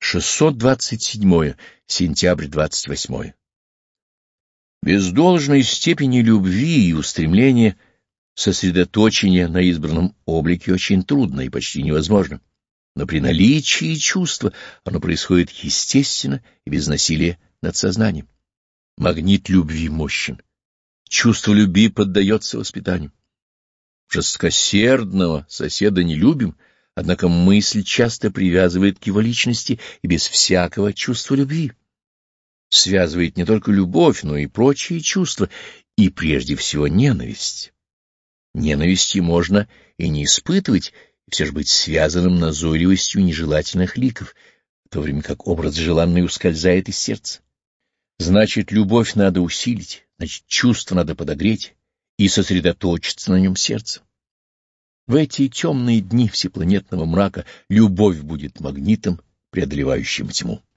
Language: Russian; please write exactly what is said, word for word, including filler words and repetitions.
шестьсот двадцать седьмое. Сентябрь двадцать восьмое. Без должной степени любви и устремления сосредоточение на избранном облике очень трудно и почти невозможно. Но при наличии чувства оно происходит естественно и без насилия над сознанием. Магнит любви мощен. Чувство любви поддается воспитанию. Жесткосердного соседа не любим, однако мысль часто привязывает к его личности и без всякого чувства любви. Связывает не только любовь, но и прочие чувства, и прежде всего ненависть. Ненависти можно и не испытывать, и все же быть связанным назойливостью нежелательных ликов, в то время как образ желанный ускользает из сердца. Значит, любовь надо усилить, значит, чувство надо подогреть и сосредоточиться на нем сердцем. В эти темные дни всепланетного мрака любовь будет магнитом, преодолевающим тьму.